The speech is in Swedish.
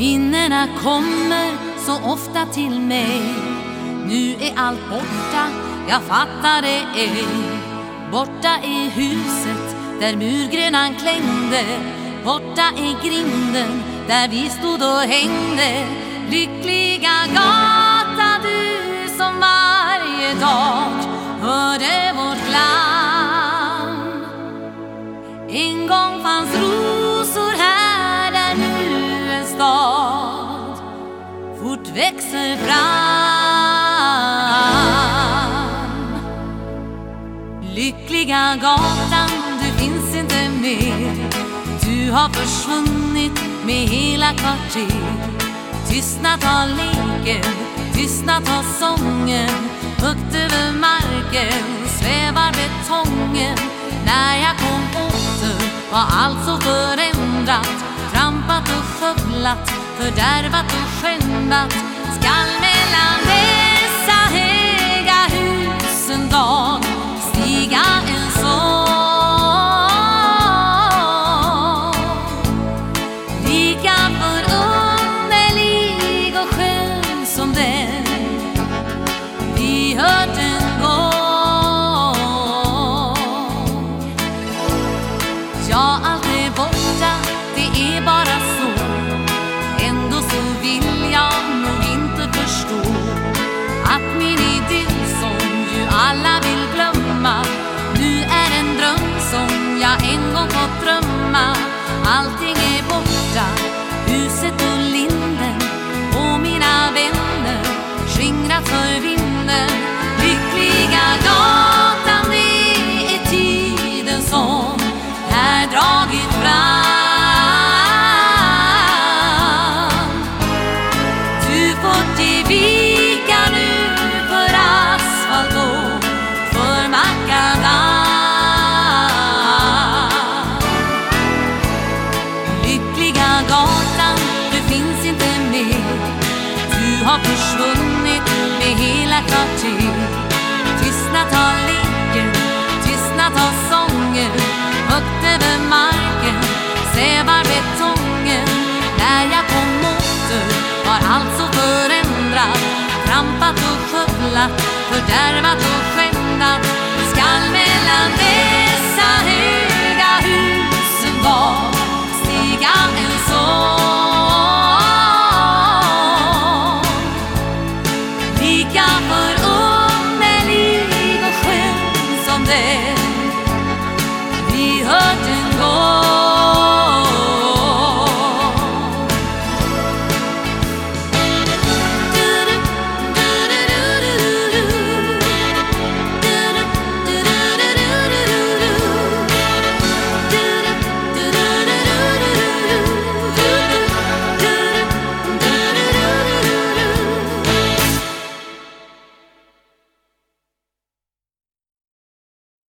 Minnena kommer så ofta till mig. Nu är allt borta, jag fattar det ej. Borta är huset där murgrönan klängde. Borta är grinden där vi stod och hängde. Lyckliga gata, du som varje dag hörde vårt land. En gång fanns rosor här där nu en stad fort växer fram. Lyckliga gatan, du finns inte mer. Du har försvunnit med hela kvarter. Tystnat har leken, tystnat har sången. Högt över marken svävar betongen. När jag kom åter var allt så förändrat. Trampat och skövlat, fördärvat och skändat. Skall mellan dessa höga hus en dag stiga en sång. Lika förunderlig och skön som den vi hört en gång. Ja, allt är borta, det är bara så. Ändå så vill jag nog inte förstå att min idyll som ju alla vill glömma nu är en dröm som jag en gång fått drömma. Allting är borta, huset och linden och mina vänner skingrat för vinden. Lyckliga gatan, det är tiden som här dragit fram. Du får ge vika nu för asfalt och för makadam. Lyckliga gatan, du finns inte mer. Du har försvunnit med hela kvarter. Tystnat har leken, tystnat har sången. Högt över marken svävar betongen. När jag kom åter var allt så förändrat. Trampat och skövlat, fördärvat och